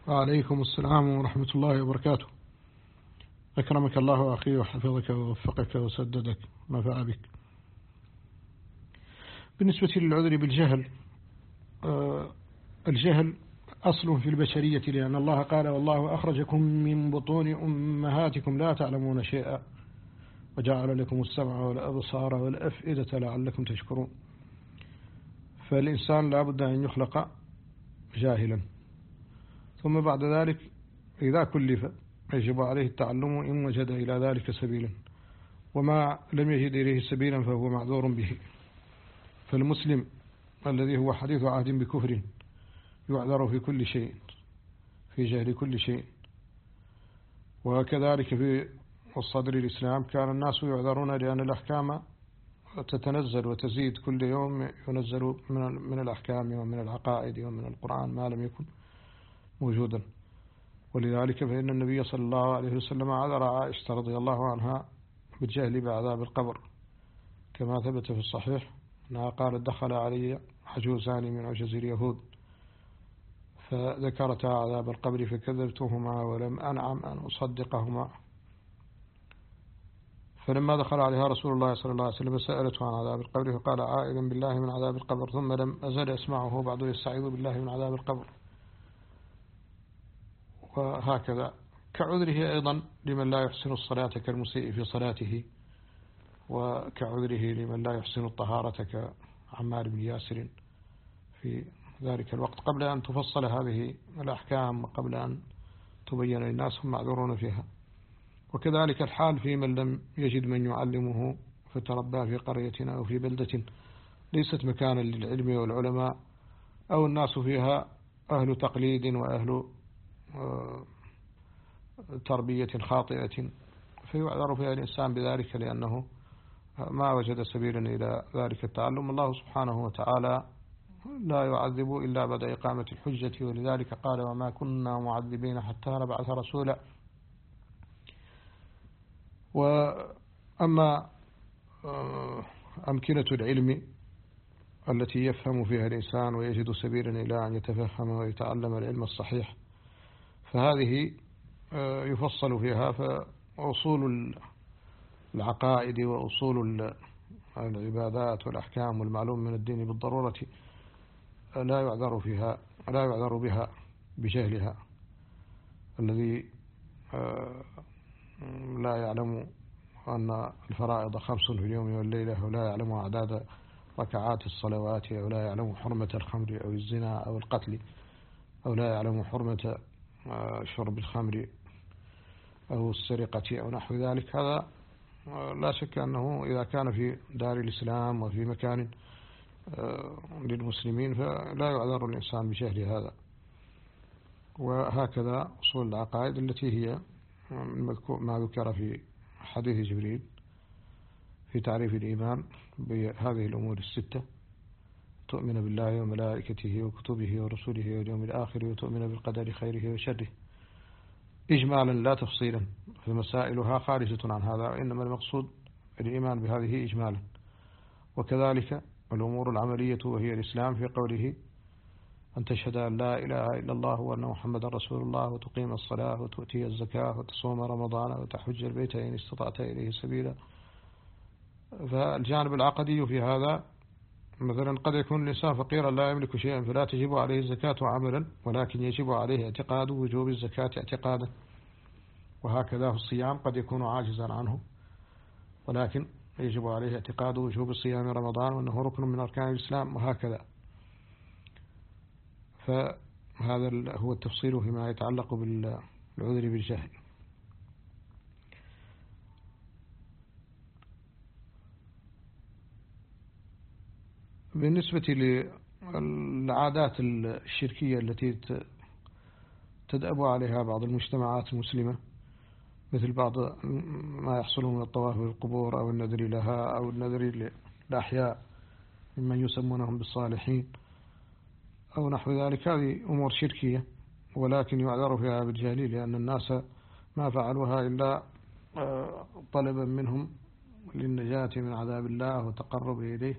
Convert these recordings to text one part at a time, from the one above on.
وعليكم السلام ورحمة الله وبركاته. أكرمك الله أخي وحفظك ووفقك وسددك ونفع بك. بالنسبة للعذر بالجهل، الجهل أصل في البشرية، لأن الله قال: والله أخرجكم من بطون أمهاتكم لا تعلمون شيئا وجعل لكم السمع والأبصار والأفئدة لعلكم تشكرون. فالإنسان لا بد أن يخلق جاهلا، ثم بعد ذلك إذا كلف يجب عليه التعلم إن وجد إلى ذلك سبيلا، وما لم يجد إليه سبيلا فهو معذور به. فالمسلم الذي هو حديث عهد بكفر يعذر في كل شيء، في جهل كل شيء. وكذلك في الصدر الإسلام كان الناس يعذرون لأن الأحكام تتنزل وتزيد كل يوم، ينزل من الأحكام ومن العقائد ومن القرآن ما لم يكن موجودا. ولذلك فإن النبي صلى الله عليه وسلم عذر عائشة رضي الله عنها بالجهل بعذاب القبر، كما ثبت في الصحيح أنها قالت: دخل علي عجوزان من عجز اليهود فذكرتا عذاب القبر فكذبتهما ولم أنعم أن أصدقهما. فلما دخل عليها رسول الله صلى الله عليه وسلم سألته عن عذاب القبر فقال: عائذ بالله من عذاب القبر، ثم لم أزل أسمعه بعد يستعيذ بالله من عذاب القبر. وهكذا كعذره أيضا لمن لا يحسن الصلاة كالمسيء في صلاته، وكعذره لمن لا يحسن الطهارة كعمار بن ياسر في ذلك الوقت قبل أن تفصل هذه الأحكام وقبل أن تبين للناس هم معذورون فيها. وكذلك الحال في من لم يجد من يعلمه فتربى في قرية أو في بلدة ليست مكانا للعلم والعلماء، أو الناس فيها أهل تقليد وأهل تربية خاطئة، فيعذر فيها الإنسان بذلك لأنه ما وجد سبيلا إلى ذلك التعلم. الله سبحانه وتعالى لا يعذب إلا بعد إقامة الحجة، ولذلك قال: وما كنا معذبين حتى نبعث رسولا. وأما أمكنة العلم التي يفهم فيها الإنسان ويجد سبيلا إلى أن يتفهم ويتعلم العلم الصحيح، فهذه يفصل فيها. فأصول العقائد وأصول العبادات والأحكام والمعلوم من الدين بالضرورة لا يعذر بها بجهلها. الذي لا يعلم أن الفرائض 5 في اليوم والليلة، ولا يعلم أعداد ركعات الصلوات، أو لا يعلم حرمة الخمر أو الزنا أو القتل، أو لا يعلم حرمة شرب الخمر أو السرقة أو نحو ذلك، هذا لا شك أنه إذا كان في دار الإسلام وفي مكان للمسلمين فلا يعذر الإنسان بجهل هذا. وهكذا أصول العقائد التي هي ما ذكر في حديث جبريل في تعريف الإيمان بهذه الأمور 6: تؤمن بالله وملائكته وكتبه ورسله واليوم الآخر، وتؤمن بالقدر خيره وشره، إجمالا لا تفصيلا، فمسائلها خارجة عن هذا، وإنما المقصود الإيمان بهذه إجمالا. وكذلك الأمور العملية وهي الإسلام في قوله: أن تشهد أن لا إله إلا الله وأن محمدا رسول الله، وتقيم الصلاة وتؤتي الزكاة وتصوم رمضان وتحج البيت إن استطعت إليه سبيلا. فالجانب العقدي في هذا مثلا قد يكون الإنسان فقيرا لا يملك شيئا فلا تجب عليه الزكاة عملا، ولكن يجب عليه اعتقاد وجوب الزكاة اعتقادا. وهكذا في الصيام قد يكون عاجزا عنه، ولكن يجب عليه اعتقاد وجوب صيام رمضان وأنه ركن من أركان الإسلام، وهكذا. فهذا هو التفصيل فيما يتعلق بالعذر بالجهل. بالنسبة للعادات الشركية التي تدأب عليها بعض المجتمعات المسلمة، مثل بعض ما يحصل من الطواف بالقبور أو النذر لها أو النذر للأحياء ممن يسمونهم بالصالحين أو نحو ذلك، هذه أمور شركية، ولكن يعذر فيها بالجهل، لأن الناس ما فعلوها إلا طلبا منهم للنجاة من عذاب الله وتقرب إليه،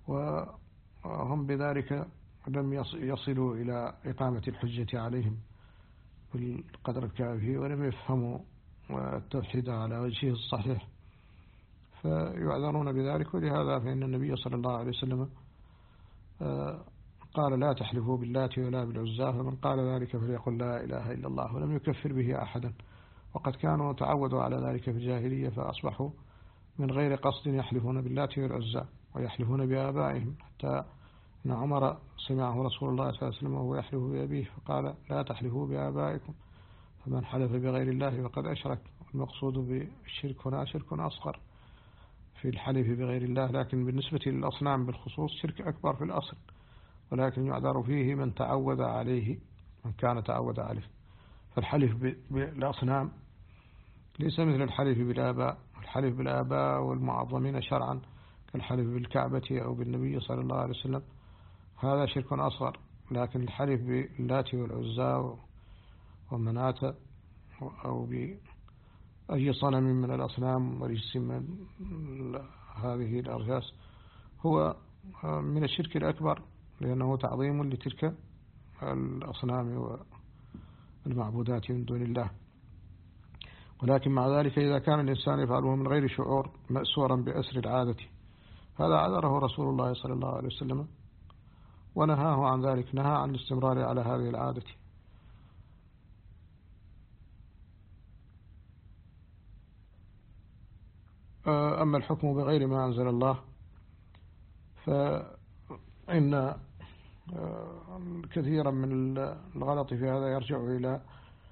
وهم بذلك لم يصلوا إلى إقامة الحجة عليهم. بالقدر الكافي ولم يفهموا التوحيد على وجهه الصحيح، فيعذرون بذلك. ولهذا فإن النبي صلى الله عليه وسلم قال لا تحلفوا باللات ولا بالعزى، فمن قال ذلك فليقل لا إله إلا الله، ولم يكفر به أحدا. وقد كانوا تعودوا على ذلك في الجاهلية، فأصبحوا من غير قصد يحلفون باللات والعزى ويحلفون بآبائهم، حتى إن عمر سمعه رسول الله صلى الله عليه وسلم وهو يحلف بأبيه فقال لا تحلفوا بآبائكم، فمن حلف بغير الله فقد أشرك. المقصود بالشرك هنا شرك أصغر في الحلف بغير الله، لكن بالنسبة للأصنام بالخصوص شرك أكبر في الأصل، ولكن يعذر فيه من تعود عليه، من كان تعود عليه. فالحلف بالأصنام ليس مثل الحلف بالآباء. الحلف بالآباء والمعظمين شرعا كالحلف بالكعبة أو بالنبي صلى الله عليه وسلم هذا شرك أصغر، لكن الحلف باللات والعزى ومناة أو بأي صنم من الأصنام ورجس من هذه الأرجاس هو من الشرك الأكبر، لأنه تعظيم لتلك الأصنام والمعبودات من دون الله. ولكن مع ذلك إذا كان الإنسان يفعله من غير شعور مأسورا بأسر العادة، هذا عذره رسول الله صلى الله عليه وسلم ونهاه عن ذلك، نهى عن الاستمرار على هذه العادة. أما الحكم بغير ما أنزل الله فإن كثيرا من الغلط في هذا يرجع إلى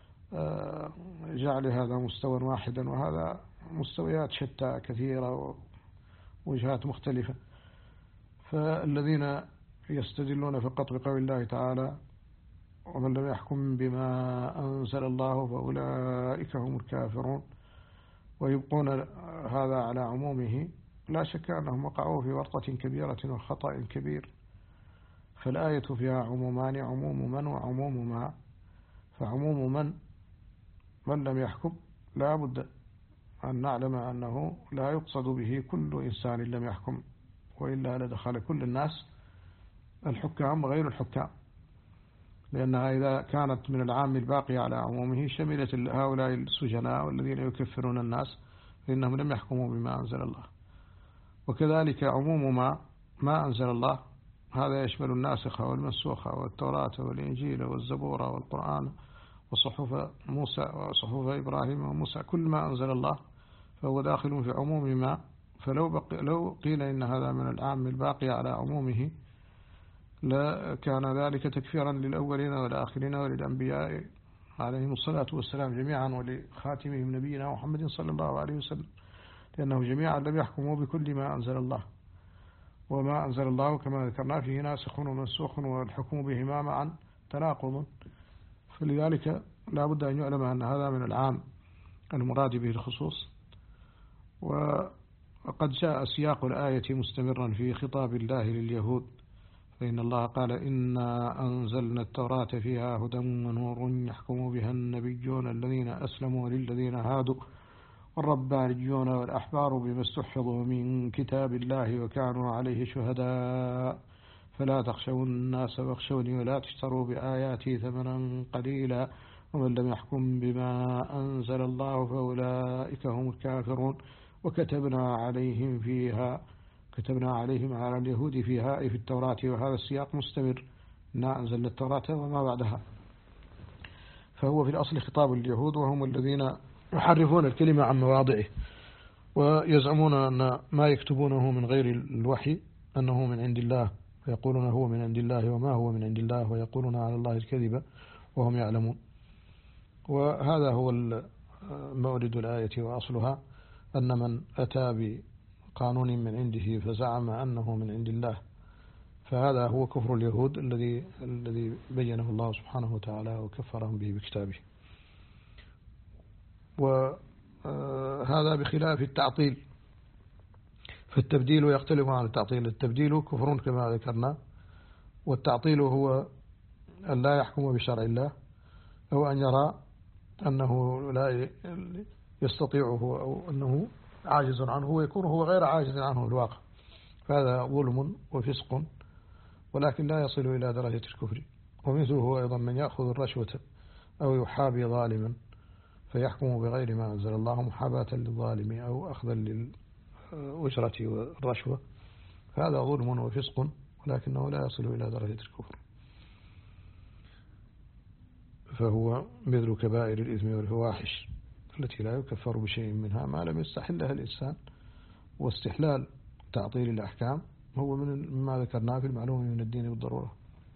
جعل هذا مستوى واحدا، وهذا مستويات شتى كثيرة ووجهات مختلفة. فالذين يستدلون فقط بقول الله تعالى ومن لم يحكم بما أنزل الله فأولئك هم الكافرون، ويبقون هذا على عمومه، لا شك أنهم وقعوا في ورطة كبيرة وخطأ كبير. فالآية فيها عمومان، عموم من وعموم ما. فعموم من لم يحكم لا بد أن نعلم أنه لا يقصد به كل إنسان لم يحكم، وإلا لدخل كل الناس الحكام وغير الحكام، لأنها إذا كانت من العام الباقي على عمومه شملت هؤلاء السجناء والذين يكفرون الناس فإنهم لم يحكموا بما أنزل الله. وكذلك عموم ما أنزل الله هذا يشمل الناسخ والمنسوخ والتوراة والإنجيل والزبور والقرآن وصحف موسى وصحف إبراهيم وموسى، كل ما أنزل الله فهو داخل في عموم ما. لو قيل إن هذا من العام الباقي على عمومه لا كان ذلك تكفيرا للأولين والآخرين وللأنبياء عليهم الصلاة والسلام جميعا ولخاتمهم نبينا محمد صلى الله عليه وسلم، لأنه جميعا لم يحكموا بكل ما أنزل الله. وما أنزل الله كما ذكرنا فيه ناسخ ومنسوخ، والحكم بهما معا تناقض. فلذلك لا بد أن يعلم أن هذا من العام المراد به الخصوص. وقد جاء سياق الآية مستمرا في خطاب الله لليهود، فإن الله قال إنا أنزلنا التوراة فيها هدى ونور يحكم بها النبيون الذين أسلموا للذين هادوا والربانيون والأحبار بما استحفظوا من كتاب الله وكانوا عليه شهداء فلا تخشوا الناس واخشوني ولا تشتروا بآياتي ثمنا قليلا ومن لم يحكم بما أنزل الله فأولئك هم الكافرون وكتبنا عليهم على اليهود فيها أي في التوراة. وهذا السياق مستمر، إنا أنزلنا التوراة وما بعدها، فهو في الأصل خطاب اليهود، وهم الذين يحرفون الكلمة عن مواضعه ويزعمون أن ما يكتبونه من غير الوحي أنه من عند الله، فيقولون هو من عند الله وما هو من عند الله، ويقولون على الله الكذب وهم يعلمون. وهذا هو مورد الآية وأصلها، أن من أتى بقانون من عنده فزعم أنه من عند الله فهذا هو كفر اليهود الذي بينه الله سبحانه وتعالى وكفرهم به بكتابه. وهذا بخلاف التعطيل، فالتبديل يختلف عن التعطيل. التبديل كفر كما ذكرنا، والتعطيل هو أن لا يحكم بشرع الله أو أن يرى أنه لا يستطيعه أو أنه عاجز عنه ويكون هو غير عاجز عنه في الواقع، فهذا ظلم وفسق ولكن لا يصل إلى درجة الكفر. ومثله أيضا من يأخذ الرشوة أو يحابي ظالما فيحكم بغير ما أنزل الله محاباة للظالم أو أخذا للأجرة والرشوة، فهذا ظلم وفسق، ولكنه لا يصل إلى درجة الكفر، فهو مثل كبائر الإثم والفواحش التي لا يكفر بشيء منها ما لم يستحلها الإنسان. واستحلال تعطيل الأحكام هو مما ذكرناه في المعلوم من الدين بالضرورة.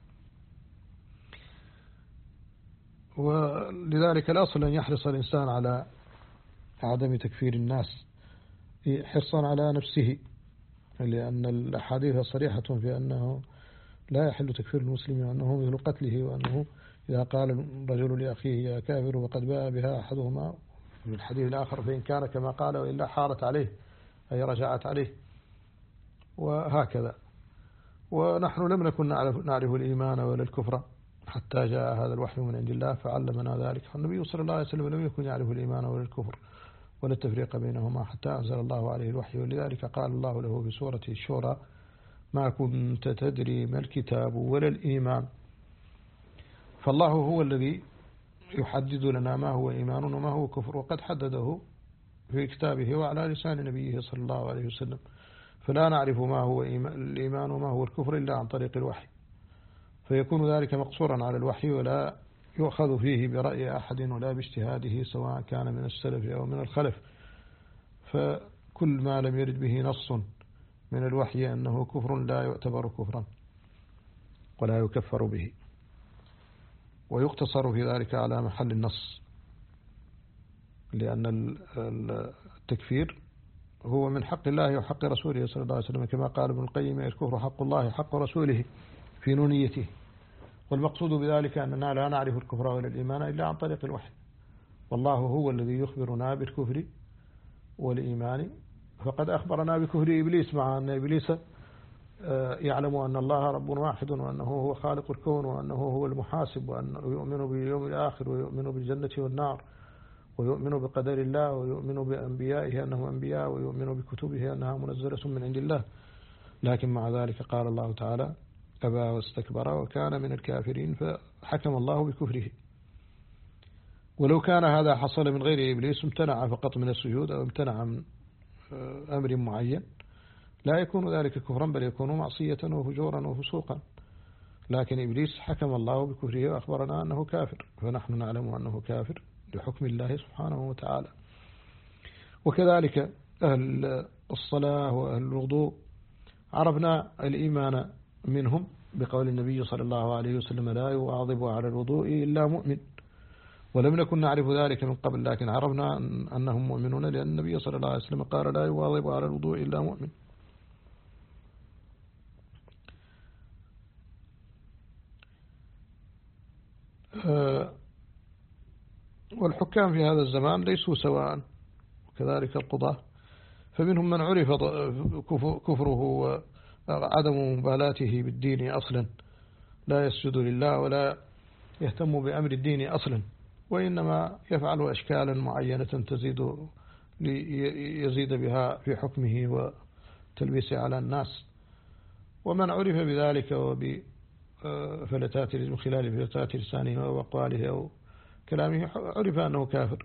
ولذلك الأصل أن يحرص الإنسان على عدم تكفير الناس حرصا على نفسه، لأن الأحاديث صريحة في أنه لا يحل تكفير المسلم، وأنه مثل قتله، وأنه إذا قال الرجل لأخيه يا كافر وقد باء بها أحدهما في الحديث الآخر فإن كان كما قال وإلا حارت عليه أي رجعت عليه، وهكذا. ونحن لم نكن نعرف الإيمان ولا الكفر حتى جاء هذا الوحي من عند الله فعلمنا ذلك. النبي صلى الله عليه وسلم لم يكن يعرف الإيمان ولا الكفر ولا التفريق بينهما حتى أنزل الله عليه الوحي، ولذلك قال الله له في سورة الشورى ما كنت تدري ما الكتاب ولا الإيمان. فالله هو الذي يحدد لنا ما هو إيمان وما هو كفر، وقد حدده في كتابه وعلى لسان نبيه صلى الله عليه وسلم، فلا نعرف ما هو الإيمان وما هو الكفر إلا عن طريق الوحي، فيكون ذلك مقصورا على الوحي ولا يؤخذ فيه برأي أحد ولا باجتهاده سواء كان من السلف أو من الخلف. فكل ما لم يرد به نص من الوحي أنه كفر لا يعتبر كفرا ولا يكفر به، ويقتصر في ذلك على محل النص، لأن التكفير هو من حق الله وحق رسوله صلى الله عليه وسلم، كما قال ابن القيم الكفر حق الله حق رسوله في نونيته. والمقصود بذلك أننا لا نعرف الكفر ولا الإيمان إلا عن طريق الوحي، والله هو الذي يخبرنا بالكفر والإيمان، فقد أخبرنا بكفر إبليس مع أن إبليس يعلم أن الله رب واحد وأنه هو خالق الكون وأنه هو المحاسب وأنه يؤمن باليوم الآخر ويؤمن بالجنة والنار ويؤمن بقدر الله ويؤمن بأنبيائه أنهم أنبياء ويؤمن بكتبه أنها منزلة من عند الله، لكن مع ذلك قال الله تعالى أبى واستكبر وكان من الكافرين فحكم الله بكفره. ولو كان هذا حصل من غير إبليس امتنع فقط من السجود أو امتنع من أمر معين لا يكون ذلك كفرا بل يكون معصية وفجورا وفسوقا، لكن إبليس حكم الله بكفره وأخبرنا أنه كافر، فنحن نعلم أنه كافر لحكم الله سبحانه وتعالى. وكذلك أهل الصلاة وأهل الوضوء عرفنا الإيمان منهم بقول النبي صلى الله عليه وسلم لا يواظب على الوضوء إلا مؤمن، ولم نكن نعرف ذلك من قبل، لكن عرفنا أنهم مؤمنون لأن النبي صلى الله عليه وسلم قال لا يواظب على الوضوء إلا مؤمن. والحكام في هذا الزمان ليسوا سواء، وكذلك القضاة، فمنهم من عرف كفره وعدم مبالاته بالدين أصلا، لا يسجد لله ولا يهتم بأمر الدين أصلا، وإنما يفعل أشكالا معينة تزيد ليزيد بها في حكمه وتلبيسه على الناس. ومن عرف بذلك من خلال فلتات لسانه وأقواله أو كلامه عرف أنه كافر.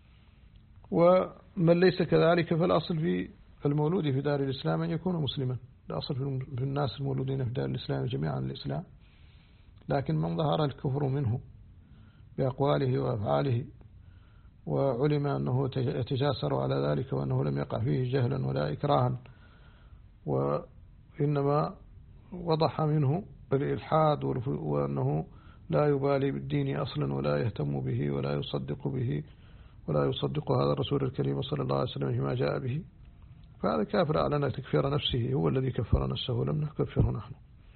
ومن ليس كذلك فالأصل في المولود في دار الإسلام أن يكون مسلما، الأصل في الناس المولودين في دار الإسلام جميعا الإسلام، لكن من ظهر الكفر منه بأقواله وأفعاله وعلم أنه يتجاسر على ذلك وأنه لم يقع فيه جهلا ولا إكراها، وإنما وضح منه الإلحاد وأنه لا يبالي بالدين أصلا ولا يهتم به ولا يصدق به ولا يصدق هذا الرسول الكريم صلى الله عليه وسلم فيما جاء به، فهذا كافر أعلن تكفير نفسه، هو الذي كفر نفسه لم نكفره نحن.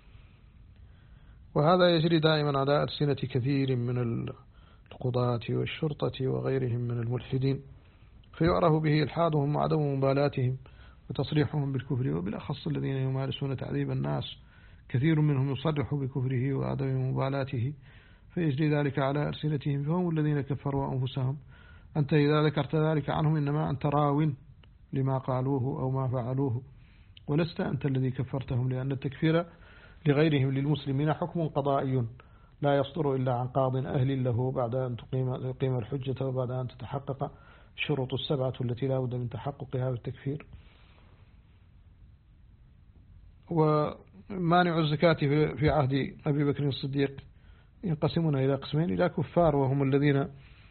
وهذا يجري دائما على ألسنة كثير من القضاة والشرطة وغيرهم من الملحدين، فيعرف به إلحادهم وعدم مبالاتهم وتصريحهم بالكفر، وبالأخص الذين يمارسون تعذيب الناس كثير منهم يصرح بكفره وعدم مبالاته، فيجري ذلك على ألسنتهم، فهم الذين كفروا أنفسهم. أنت إذا ذكرت ذلك عنهم إنما أنت راو لما قالوه أو ما فعلوه، ولست أنت الذي كفرتهم، لأن التكفير لغيرهم للمسلمين حكم قضائي لا يصدر إلا عن قاض أهل له بعد أن يقيم الحجة وبعد أن تتحقق الشروط السبعة التي لا بد من تحققها بالتكفير. ومانع الزكاة في عهد أبي بكر الصديق ينقسمون إلى قسمين: إلى كفار وهم الذين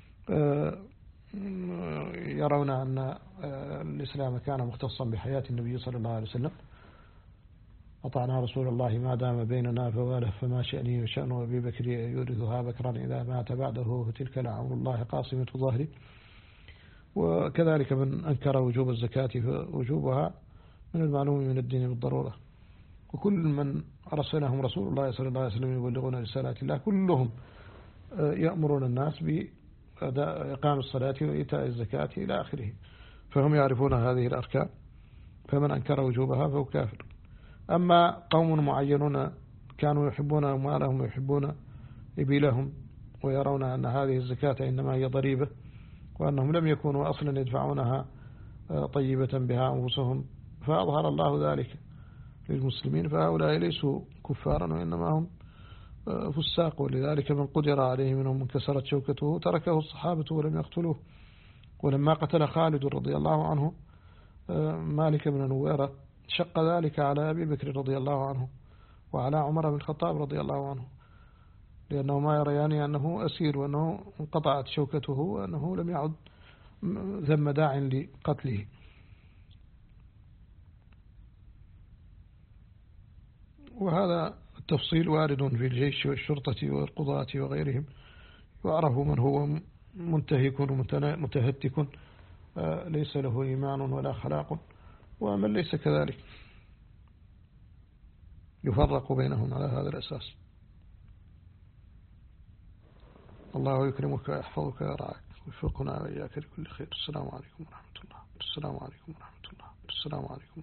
يرون أن الإسلام كان مختصا بحياة النبي صلى الله عليه وسلم، أطعنا رسول الله ما دام بيننا فواله فما شأني وشأن أبي بكر يورثها بكرا إذا مات بعده فتلك لعمر الله قاصمة ظهري. وكذلك من أنكر وجوب الزكاة فوجوبها من المعلوم من الدين بالضرورة. وكل من أرسلهم رسول الله صلى الله عليه وسلم يبلغون رسالات الله كلهم يأمرون الناس بإقام الصلاة وإيتاء الزكاة إلى آخره، فهم يعرفون هذه الأركان، فمن أنكر وجوبها فهو كافر. أما قوم معينون كانوا يحبون أموالهم ويحبون إبلهم ويرون أن هذه الزكاة إنما هي ضريبة وأنهم لم يكونوا أصلا يدفعونها طيبة بها أنفسهم، فأظهر الله ذلك للمسلمين، فهؤلاء ليسوا كفارا وإنما هم فساق. ولذلك من قدر عليه منهم من كسرت شوكته تركه الصحابة ولم يقتلوه. ولما قتل خالد رضي الله عنه مالك بن نويرة شق ذلك على أبي بكر رضي الله عنه وعلى عمر بن الخطاب رضي الله عنه، لأنه ما يريان أنه أسير وأنه انقطعت شوكته وأنه لم يعد ذم داع لقتله. وهذا التفصيل وارد في الجيش والشرطة والقضاة وغيرهم، ويعرف من هو منتهك ومتهتك ليس له إيمان ولا خلاق، ومن ليس كذلك يفرق بينهم على هذا الأساس. الله يكرمك ويحفظك ويرعاك ويوفقنا وإياك لكل خير. السلام عليكم ورحمة الله. السلام عليكم ورحمة الله. السلام عليكم.